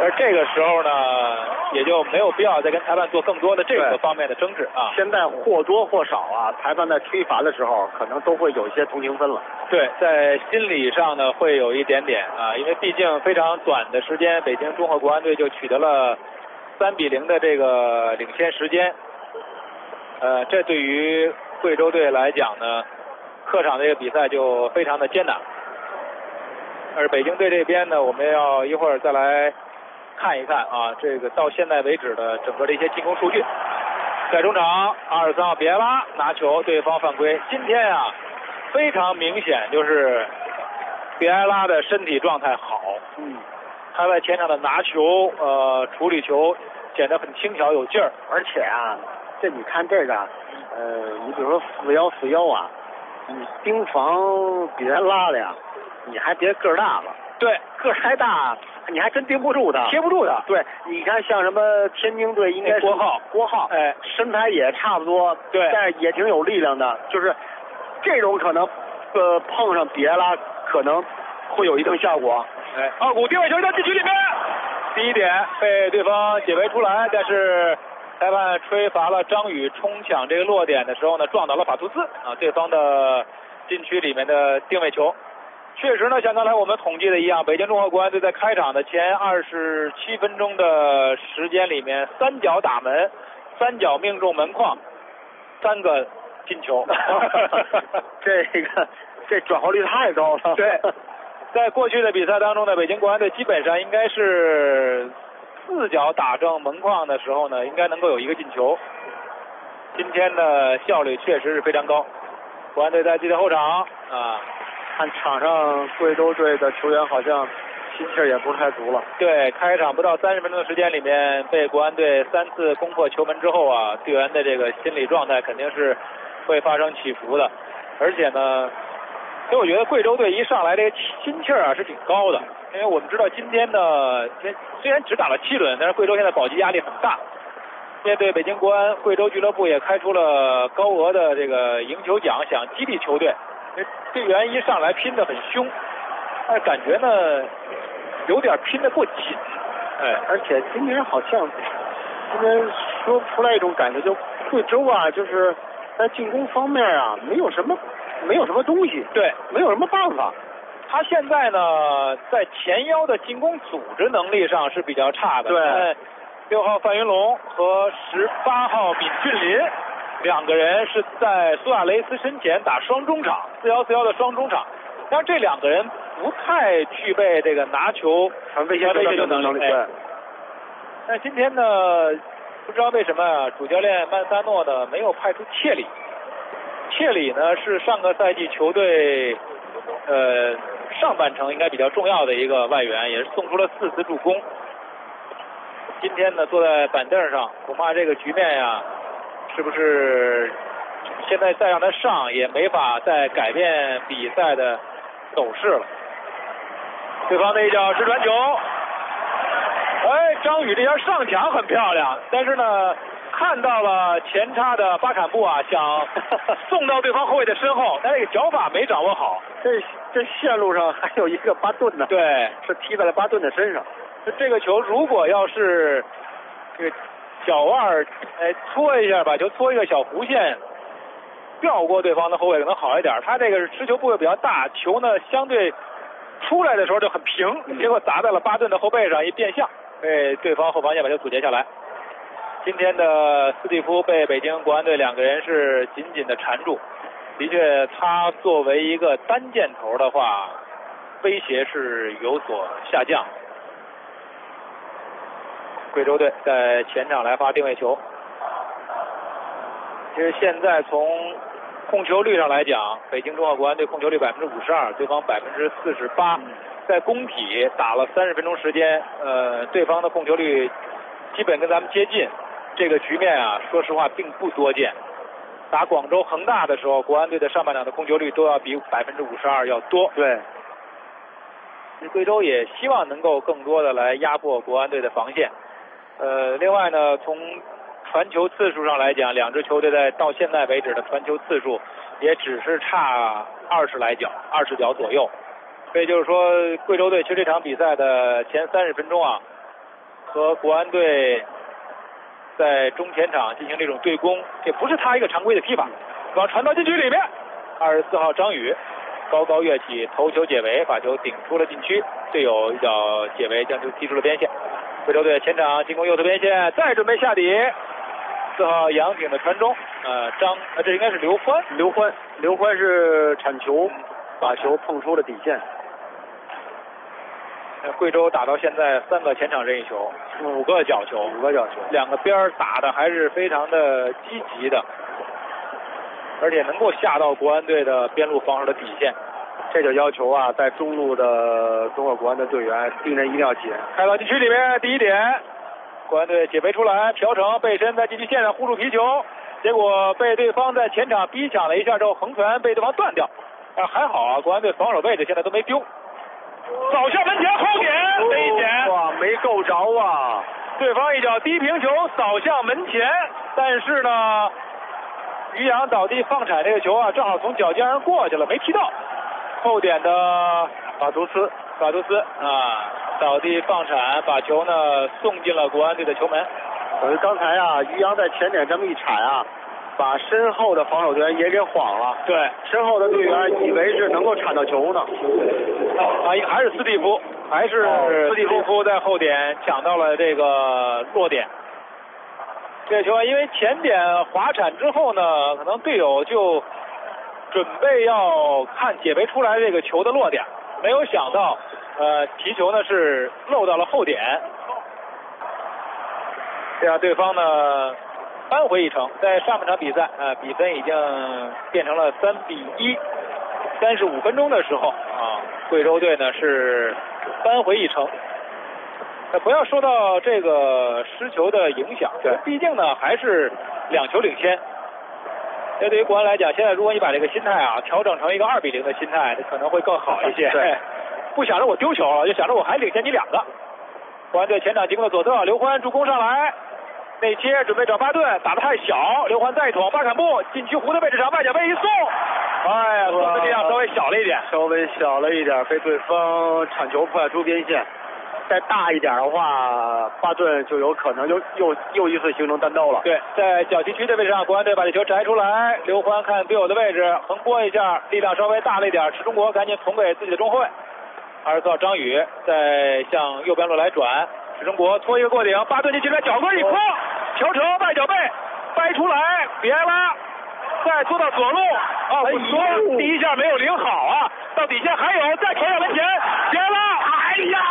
而这个时候呢，也就没有必要再跟裁判做更多的这个方面的争执啊。 现在或多或少啊，裁判在吹罚的时候，可能都会有一些同情分了。 对，在心理上呢，会有一点点啊，因为毕竟非常短的时间，北京中赫国安队就取得了3-0的这个领先时间。这对于贵州队来讲呢，客场这个比赛就非常的艰难。而北京队这边呢，我们要一会儿再来看一看啊，这个到现在为止的整个的一些进攻数据。在中场，23号比埃拉拿球，对方犯规。今天啊，非常明显就是比埃拉的身体状态好，他在前场的拿球、处理球显得很轻巧有劲儿。 而且啊，这你看这个，你比如说4141啊，你盯防比埃拉的呀，你还别个儿大了。 对， 个儿太大，你还真盯不住他， 贴不住他。 对，你看像什么天津队应该是郭浩， 哎， 身材也差不多， 对， 但是也挺有力量的，就是这种可能，碰上比埃拉可能会有一定效果。 哎，奥古定位球在禁区里面，第一点被对方解围出来，但是裁判吹罚了张宇冲抢这个落点的时候呢，撞倒了法图斯啊，对方的禁区里面的定位球。确实呢，像刚才我们统计的一样，北京中赫国安队在开场的前27分钟的时间里面，3脚打门，3脚命中门框，3个进球。 这转化率太高了。 对，在过去的比赛当中呢，北京国安队基本上应该是4脚打正门框的时候呢，应该能够有一个进球。今天的效率确实是非常高。国安队在自己的后场啊。 看场上贵州队的球员好像心气儿也不是太足了。 对，开场不到30分钟的时间里面，被国安队3次攻破球门之后啊，队员的这个心理状态肯定是会发生起伏的。而且呢，所以我觉得贵州队一上来这个心气儿啊是挺高的，因为我们知道今天呢，虽然只打了7轮，但是贵州现在保级压力很大。面对北京国安，贵州俱乐部也开出了高额的这个赢球奖，想激励球队。队员一上来拼得很凶，但是感觉呢有点拼得过紧。 哎，而且今天好像今天说不出来一种感觉，就贵州啊，就是在进攻方面啊，没有什么东西， 对， 没有什么办法。 他现在呢，在前腰的进攻组织能力上是比较差的。 对 ，6号范云龙和18号闵俊林。2个人是在苏亚雷斯身前打双中场，4-1-4-1的双中场，但是这2个人不太具备这个拿球威胁球能力。对。 但今天呢，不知道为什么主教练曼萨诺呢没有派出切里。切里呢是上个赛季球队上半程应该比较重要的一个外援，也是送出了4次助攻。今天呢坐在板凳上，恐怕这个局面呀。是不是现在再让他上也没法再改变比赛的走势了？对方的一脚直传球，哎，张宇这下上抢很漂亮，但是呢，看到了前插的巴坎布啊，想送到对方后卫的身后，但这个脚法没掌握好。 这线路上还有一个巴顿呢， 对， 是踢在了巴顿的身上。 这个球如果要是这个。脚腕搓一下，把球搓一个小弧线，绕过对方的后卫可能好一点。他这个持球部位比较大，球呢相对出来的时候就很平，结果砸在了巴顿的后背上，一变向，被对方后防线把球阻截下来。今天的斯蒂夫被北京国安队2个人是紧紧的缠住，的确，他作为一个单箭头的话，威胁是有所下降。贵州队在前场来发定位球。其实现在从控球率上来讲，北京中赫国安队控球率52%，对方48%。在工体打了30分钟时间，对方的控球率基本跟咱们接近。这个局面啊，说实话并不多见。打广州恒大的时候，国安队的上半场的控球率都要比52%要多。 对。 贵州也希望能够更多的来压迫国安队的防线。另外呢，从传球次数上来讲，2支球队到现在为止的传球次数也只是差20脚左右。所以就是说，贵州队其实这场比赛的前30分钟啊， 和国安队在中前场进行这种对攻，也不是他一个常规的踢法。往传到禁区里面，24号张宇高高跃起，头球解围，把球顶出了禁区，队友一脚解围将球踢出了边线。贵州队前场进攻右侧边线，再准备下底，4号杨挺的传中，这应该是刘欢是铲球，把球碰出了底线。贵州打到现在3个前场任意球，5个角球，2个边打的还是非常的积极的，而且能够下到国安队的边路防守的底线。 这就要求啊，在中路的中国国安的队员盯人一定要紧。 开到禁区里面，第一点，国安队解围出来，朴成背身在禁区线上护住皮球，结果被对方在前场逼抢了一下之后，横传被对方断掉。还好啊，国安队防守位置现在都没丢。扫向门前后点，危险！ 哇，没够着啊！ 对方一脚低平球扫向门前，但是呢，于洋倒地放铲这个球啊，正好从脚尖上过去了，没踢到。后点的法图斯倒地放铲，把球呢送进了国安队的球门。 刚才啊，于洋在前点这么一铲啊，把身后的防守队员也给晃了。 对， 身后的队员以为是能够铲到球呢。 还是斯蒂夫在后点抢到了这个落点。这个球啊，因为前点滑铲之后呢，可能队友就准备要看解围出来这个球的落点，没有想到提球呢是漏到了后点，这样对方呢扳回一城。在上半场比赛比分已经变成了3-1。35分钟的时候贵州队呢是扳回一城。不要受到这个失球的影响，对，毕竟呢还是2球领先。这对于国安来讲，现在如果你把这个心态调整成一个2-0的心态，可能会更好一些。 对， 不想着我丢球了，就想着我还领先你2个。国安队前场进攻的左侧，刘欢助攻上来，内切准备找巴顿，打得太小，刘欢再捅，巴坎布禁区弧的位置上外脚背一送，送的力量稍微小了一点，被对方铲球破出边线。 再大一点的话，巴顿就有可能又一次形成单刀了。 对，在小禁区的位置上，国安队把这球摘出来，刘欢看队友的位置，横拨一下，力量稍微大了一点，池中国赶紧捅给自己的中后卫。24号张宇再向右边路来转，池中国拖一个过顶，巴顿进去来脚跟一框，乔成外脚背掰出来，别拉，再拖到左路，第一下没有领好到底线还有，再传到门前，别拉，哎呀！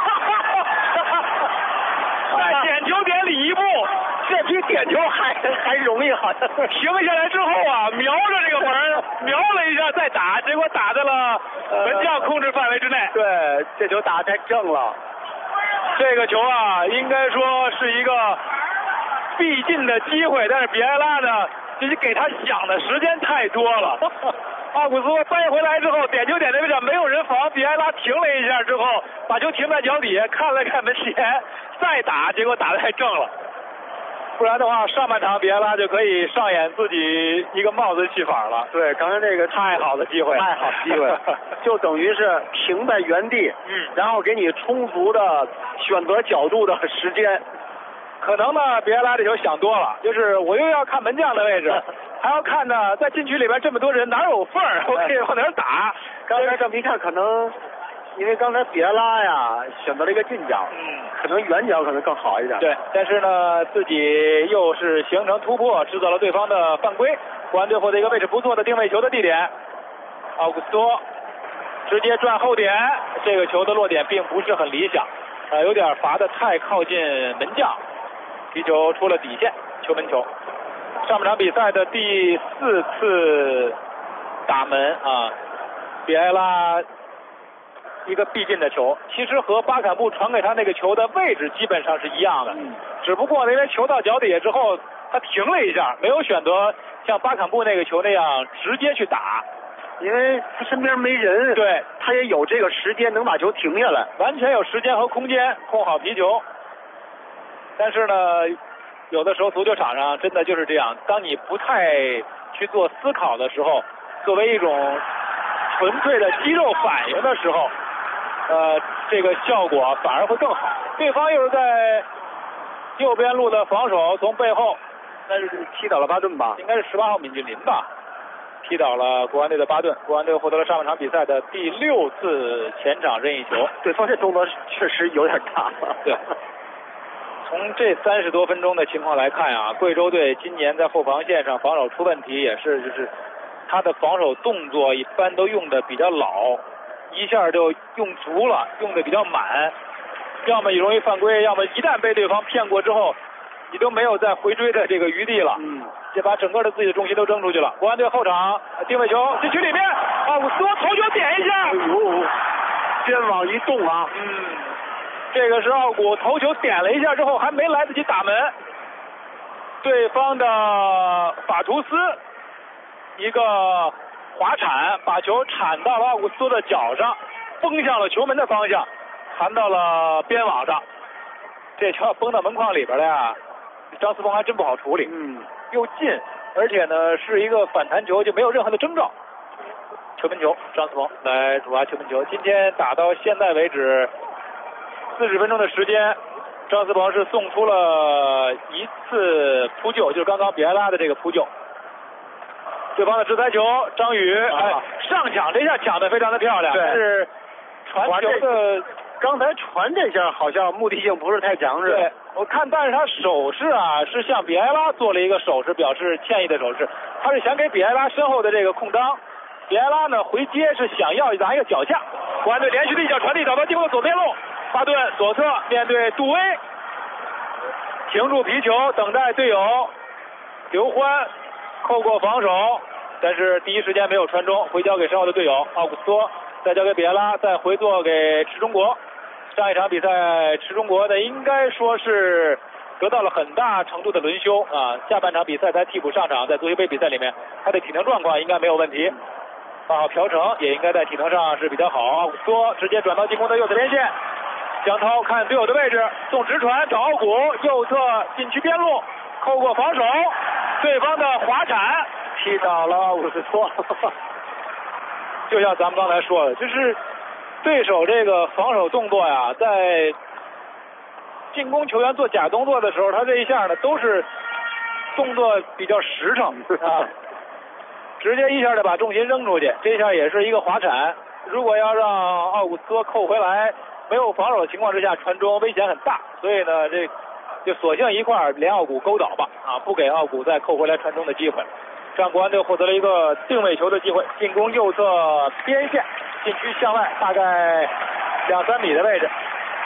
在点球点里一步，这比点球还容易，好像停下来之后瞄着这个门，瞄了一下再打，结果打在了门将控制范围之内。 对，这球打太正了。 这个球应该说是一个必进的机会，但是比埃拉呢，就是给他想的时间太多了。奥古斯掰回来之后，点球点的位置没有人防，比埃拉停了一下之后，把球停在脚底下，看了看门前，再打，结果打得太正了。不然的话，上半场比埃拉就可以上演自己一个帽子戏法了。 对，刚才这个太好的机会， 就等于是停在原地，然后给你充足的选择角度的时间。 可能呢，比埃拉这球想多了，就是我又要看门将的位置，还要看呢，在禁区里边这么多人哪有缝儿，我可以往哪儿打。 刚才这么一看，可能因为刚才比埃拉选择了一个近角，可能远角可能更好一点。 对，但是呢，自己又是形成突破，制造了对方的犯规。国安队获得一个位置不错的定位球的地点，奥古斯托直接转后点，这个球的落点并不是很理想，有点罚得太靠近门将。踢球出了底线，球门球。上半场比赛的第4次打门比埃拉一个必进的球，其实和巴坎布传给他那个球的位置基本上是一样的，只不过因为球到脚底下之后他停了一下，没有选择像巴坎布那个球那样直接去打， 因为他身边没人， 对， 他也有这个时间能把球停下来， 完全有时间和空间控好皮球。但是呢，有的时候足球场上真的就是这样，当你不太去做思考的时候，作为一种纯粹的肌肉反应的时候，这个效果反而会更好。对方又是在右边路的防守从背后， 那是踢倒了巴顿吧？ 应该是18号闵俊林吧，踢倒了国安队的巴顿。国安队获得了上半场比赛的第6次前场任意球。 对方这动作确实有点大。 对。从这30多分钟的情况来看啊，贵州队今年在后防线上防守出问题，也是就是他的防守动作一般都用的比较老，一下就用足了，用的比较满，要么你容易犯规，要么一旦被对方骗过之后，你都没有再回追的这个余地了。就把整个的自己的重心都扔出去了。国安队后场定位球禁区里面，奥古斯托头球点一下， 哎呦，边网一动啊， 这个是奥古头球点了一下之后，还没来得及打门，对方的法图斯一个滑铲，把球铲到了奥古斯托的脚上，崩向了球门的方向，弹到了边网上。这球要崩到门框里边了呀，张思峰还真不好处理。又近，而且呢是一个反弹球，就没有任何的征兆。球门球，张思峰来主罚球门球。今天打到现在为止40分钟的时间，张思鹏是送出了1次扑救，就是刚刚比埃拉的这个扑救。对方的直塞球，张宇上抢这下抢得非常的漂亮，是传球的。 刚才传这下好像目的性不是太强，是对，我看，但是他手势啊是向比埃拉做了一个手势，表示歉意的手势，他是想给比埃拉身后的这个空当。比埃拉呢回接是想要拿一个脚下，国安队连续的一脚传递找到进攻的左边路，巴顿左侧面对杜威，停住皮球，等待队友刘欢扣过防守，但是第一时间没有传中，回交给身后的队友奥古斯托，再交给比埃拉，再回做给池中国。上一场比赛池中国的应该说是得到了很大程度的轮休啊，下半场比赛才替补上场，在足协杯比赛里面他的体能状况应该没有问题。朴成也应该在体能上是比较好。奥古斯托直接转到进攻的右侧边线，江涛看队友的位置，送直传找奥古，右侧禁区边路扣过防守，对方的滑铲踢倒了奥古斯托。 就像咱们刚才说的，就是对手这个防守动作呀，在进攻球员做假动作的时候，他这一下呢都是动作比较实诚啊。直接一下就把重心扔出去，这下也是一个滑铲。如果要让奥古斯托扣回来，没有防守的情况之下传中，危险很大。所以呢，这就索性一块连奥古勾倒吧，啊，不给奥古再扣回来传中的机会。这样国安队获得了一个定位球的机会，进攻右侧边线，禁区向外大概2-3米的位置，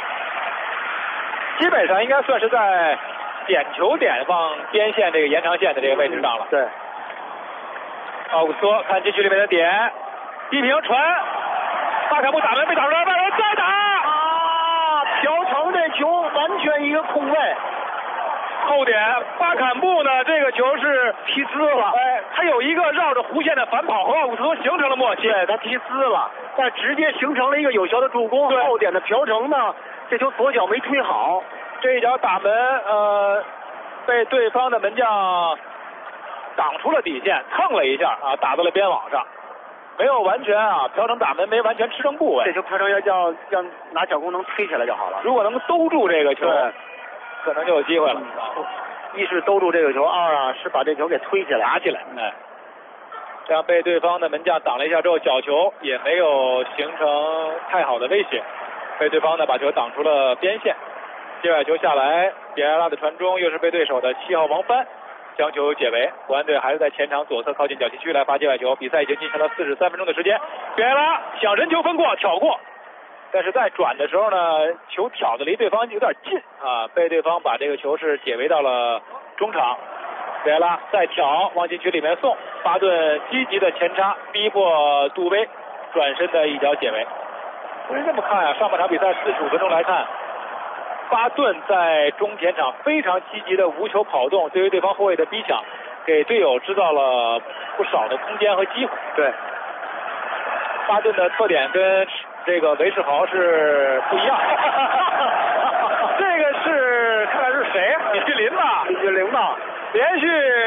基本上应该算是在点球点往边线这个延长线的这个位置上了。 对。 奥古斯托看禁区里面的点，低平传，巴坎布打门被打出来，外人再打啊！朴成这球完全一个空位， 后点巴坎布呢这个球是踢姿了， 他有一个绕着弧线的反跑和奥古斯托形成了默契， 对，他踢姿了，但直接形成了一个有效的助攻。后点的朴成呢，这球左脚没推好， 这一脚打门被对方的门将挡出了底线，蹭了一下啊，打到了边网上，没有完全啊，朴成打门没完全吃正部位。 这球朴成要拿脚弓能推起来就好了。 如果能兜住这个球，可能就有机会了。 一是兜住这个球，二啊是把这球给推起来、 拿起来。这样被对方的门将挡了一下之后，角球也没有形成太好的威胁，被对方呢把球挡出了边线。界外球下来，比埃拉的传中又是被对手的7号王帆将球解围。国安队还是在前场左侧靠近角旗区来发界外球，比赛已经进行了43分钟的时间。比埃拉想人球分过挑过，但是在转的时候呢，球挑的离对方有点近啊，被对方把这个球是解围到了中场。比埃拉再挑往禁区里面送，巴顿积极的前插逼迫杜威转身的一脚解围。所以这么看啊，上半场比赛45分钟来看，巴顿在中前场非常积极的无球跑动，对于对方后卫的逼抢，给队友制造了不少的空间和机会。 对， 巴顿的特点跟这个韦世豪是不一样。这个是看看是谁？闵俊林吧？ 闵俊林吧？ 连续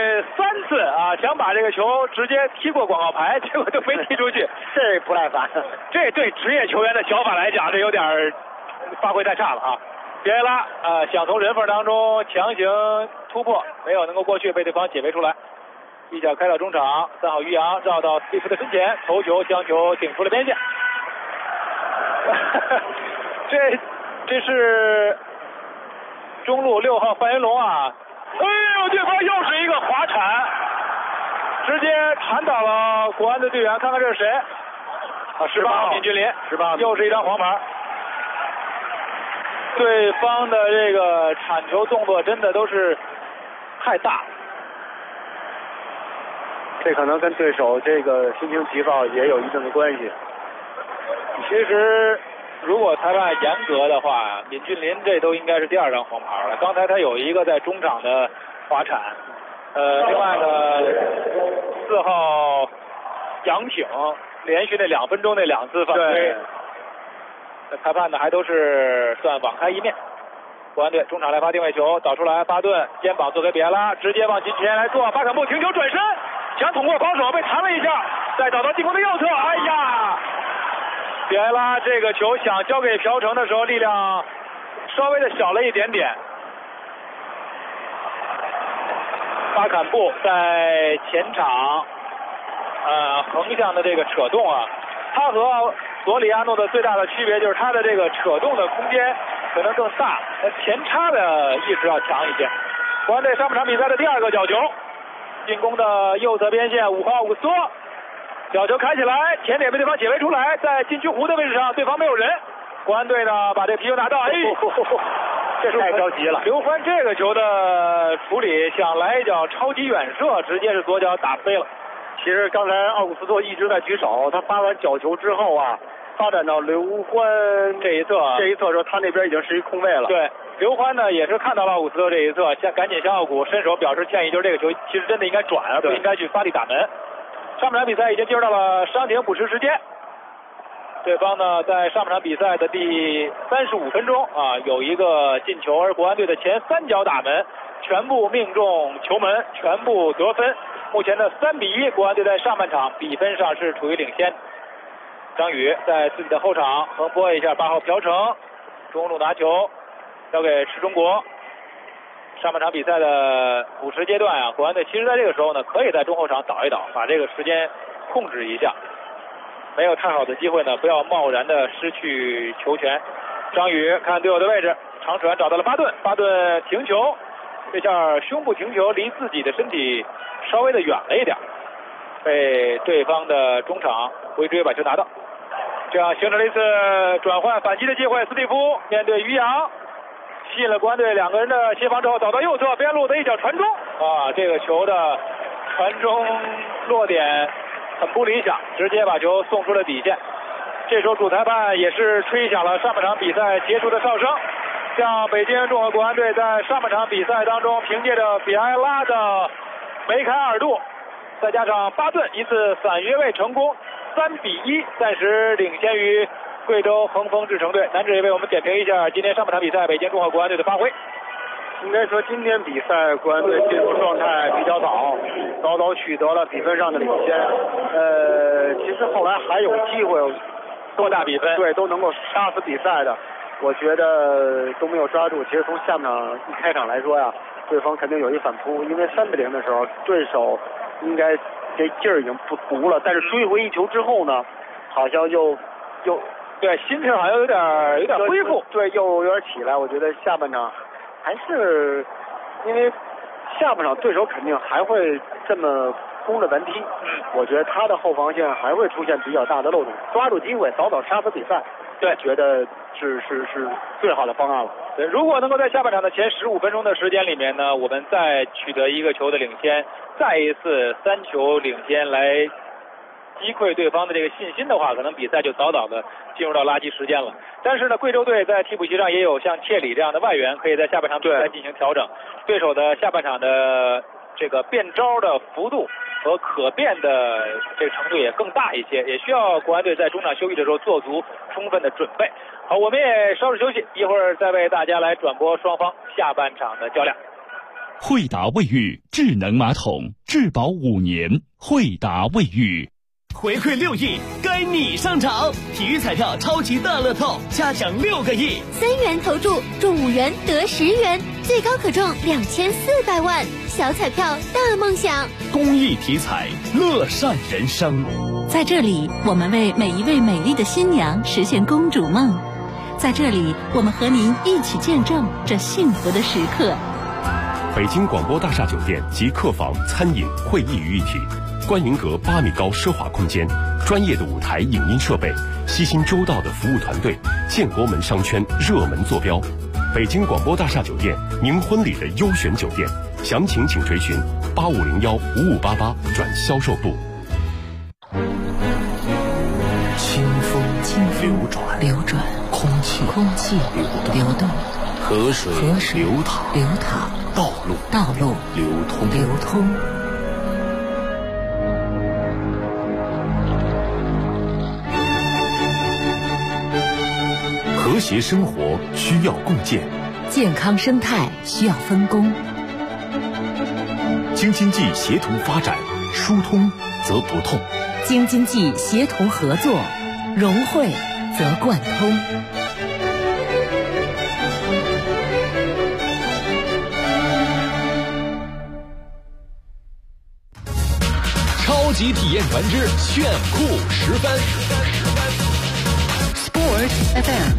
3次啊，想把这个球直接踢过广告牌，结果都没踢出去。 这不赖烦。 这对职业球员的脚法来讲，这有点发挥太差了啊。 比埃拉想从人缝当中强行突破，没有能够过去，被对方解围出来。一脚开到中场，3号于洋绕到斯蒂夫的身前，头球将球顶出了边线。这是中路6号范云龙啊！哎呦，对方又是一个滑铲，直接铲倒了国安的队员。看看这是谁？啊，18号闵俊林，18号又是一张黄牌。对方的这个铲球动作真的都是太大， 这可能跟对手这个心情急躁也有一定的关系。 其实如果裁判严格的话，闵俊林这都应该是第2张黄牌了。刚才他有一个在中场的滑铲，另外呢，4号杨挺连续那2分钟那2次犯规，裁判呢还都是算网开一面。国安队中场来发定位球，导出来，巴顿肩膀做给比埃拉，直接往禁区前来做，巴坎布停球转身，想捅过防守，被弹了一下，再找到进攻的右侧，哎呀！比埃拉这个球想交给朴成的时候，力量稍微的小了一点点。巴坎布在前场横向的这个扯动啊，他和索里亚诺的最大的区别就是他的这个扯动的空间可能更大，前插的意识要强一些。国安队上半场比赛的第2个角球，进攻的右侧边线5号武梭，角球开起来，前点被对方解围出来，在禁区弧的位置上，对方没有人。国安队呢把这皮球拿到，哎， 这太着急了。 刘欢这个球的处理，想来一脚超级远射，直接是左脚打飞了。 其实刚才奥古斯托一直在举手，他发完角球之后啊，发展到刘欢这一侧的时候，他那边已经是一空位了。 对，刘欢呢也是看到了奥古斯托这一侧，赶紧向奥古伸手表示歉意，就是这个球其实真的应该转，而不应该去发力打门。上半场比赛已经进入到了伤停补时时间，对方呢在上半场比赛的第35分钟啊有一个进球，而国安队的前3脚打门全部命中球门，全部得分。目前的3-1，国安队在上半场比分上是处于领先。张宇在自己的后场横拨一下8号朴成，中路拿球交给池中国。上半场比赛的补时阶段啊，国安队其实在这个时候呢，可以在中后场倒一倒，把这个时间控制一下。没有太好的机会呢，不要贸然的失去球权。张宇看队友的位置，长传找到了巴顿，巴顿停球，这下胸部停球离自己的身体稍微的远了一点，被对方的中场回追把球拿到，这样形成了一次转换反击的机会。斯蒂夫面对于洋，吸引了国安队2个人的协防之后，倒到右侧边路的一脚传中啊，这个球的传中落点很不理想，直接把球送出了底线。这时候主裁判也是吹响了上半场比赛结束的哨声，向北京众和国安队在上半场比赛当中凭借着比埃拉的梅开2度，再加上巴顿一次反越位成功，3-1，暂时领先于贵州恒丰智诚队。男子也为我们点评一下今天上半场比赛北京众和国安队的发挥。 应该说今天比赛国安队进入状态比较早取得了比分上的领先。其实后来还有机会扩大比分， 对，都能够杀死比赛的，我觉得都没有抓住。其实从下半场一开场来说呀，对方肯定有一反扑，因为3-0的时候，对手应该这劲儿已经不足了，但是追回一球之后呢，好像又对心情好像有点恢复， 对，又有点起来。我觉得下半场还是因为下半场对手肯定还会这么攻着咱踢，我觉得他的后防线还会出现比较大的漏洞，抓住机会早杀死比赛， 对， 觉得是最好的方案了。 对，如果能够在下半场的前15分钟的时间里面呢，我们再取得一个球的领先，再一次3球领先来击溃对方的这个信心的话，可能比赛就早的进入到垃圾时间了。但是呢，贵州队在替补席上也有像切里这样的外援，可以在下半场比赛进行调整，对手的下半场的这个变招的幅度和可变的这个程度也更大一些，也需要国安队在中场休息的时候做足充分的准备。好，我们也稍事休息，一会儿再为大家来转播双方下半场的较量。 惠达卫浴智能马桶，质保5年。惠达卫浴。 回馈6亿，该你上场！体育彩票超级大乐透，加奖6个亿 ，3元投注中5元得10元，最高可中2400万。小彩票大梦想， 公益体彩，乐善人生。 在这里，我们为每一位美丽的新娘实现公主梦。在这里，我们和您一起见证这幸福的时刻。 北京广播大厦酒店集客房、餐饮、会议于一体，观云阁8米高奢华空间，专业的舞台影音设备，悉心周到的服务团队，建国门商圈热门坐标。北京广播大厦酒店，您婚礼的优选酒店，详情请垂询85015588转销售部。 清风流转，空气流动，河水流淌，道路流通。 和谐生活需要共建， 健康生态需要分工。 京津冀协同发展，疏通则不痛； 京津冀协同合作，融汇则贯通。 超级体验团之炫酷10分。 Sport FM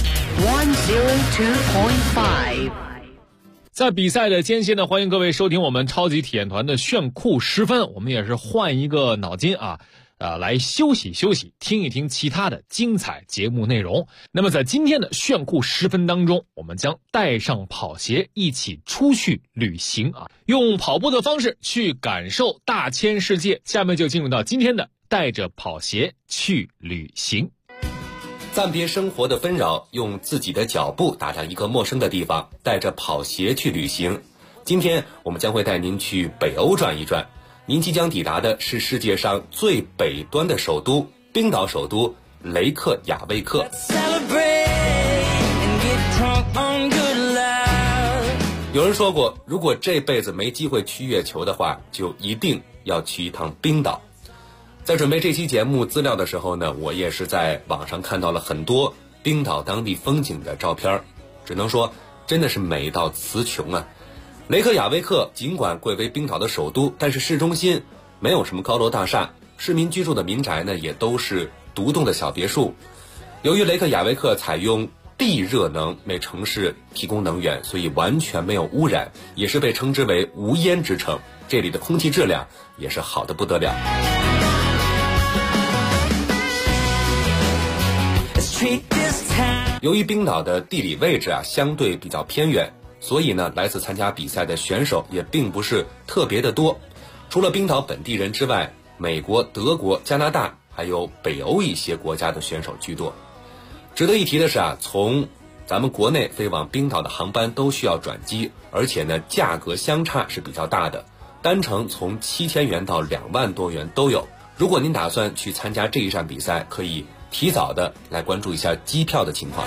102.5。 在比赛的间歇呢，欢迎各位收听我们超级体验团的炫酷10分。我们也是换一个脑筋来休息休息，听一听其他的精彩节目内容。那么在今天的炫酷10分当中，我们将带上跑鞋一起出去旅行用跑步的方式去感受大千世界。下面就进入到今天的带着跑鞋去旅行。 暂别生活的纷扰，用自己的脚步踏上一个陌生的地方，带着跑鞋去旅行。今天我们将会带您去北欧转一转。您即将抵达的是世界上最北端的首都，冰岛首都雷克雅未克。有人说过，如果这辈子没机会去月球的话，就一定要去一趟冰岛。在准备这期节目资料的时候呢，我也是在网上看到了很多冰岛当地风景的照片，只能说真的是美到词穷啊。雷克雅未克尽管贵为冰岛的首都，但是市中心没有什么高楼大厦，市民居住的民宅呢也都是独栋的小别墅。由于雷克雅未克采用地热能为城市提供能源，所以完全没有污染，也是被称之为无烟之城。这里的空气质量也是好得不得了。由于冰岛的地理位置相对比较偏远，所以呢来自参加比赛的选手也并不是特别的多。除了冰岛本地人之外，美国、德国、加拿大还有北欧一些国家的选手居多。值得一提的是从咱们国内飞往冰岛的航班都需要转机，而且呢价格相差是比较大的，单程从7000元到2万多元都有。如果您打算去参加这一站比赛，可以提早的来关注一下机票的情况。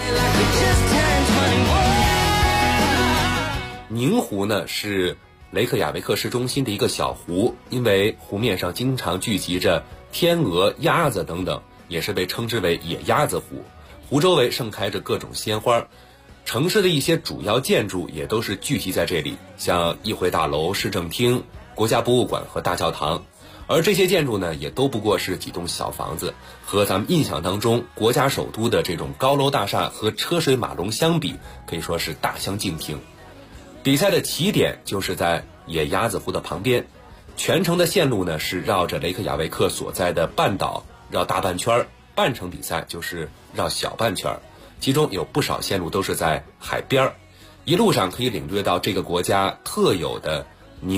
宁湖呢是雷克雅未克市中心的一个小湖，因为湖面上经常聚集着天鹅、鸭子等等，也是被称之为野鸭子湖。湖周围盛开着各种鲜花，城市的一些主要建筑也都是聚集在这里，像议会大楼、市政厅、国家博物馆和大教堂。而这些建筑呢也都不过是几栋小房子，和咱们印象当中国家首都的这种高楼大厦和车水马龙相比，可以说是大相径庭。比赛的起点就是在野鸭子湖的旁边，全程的线路呢是绕着雷克雅未克所在的半岛绕大半圈，半程比赛就是绕小半圈，其中有不少线路都是在海边，一路上可以领略到这个国家特有的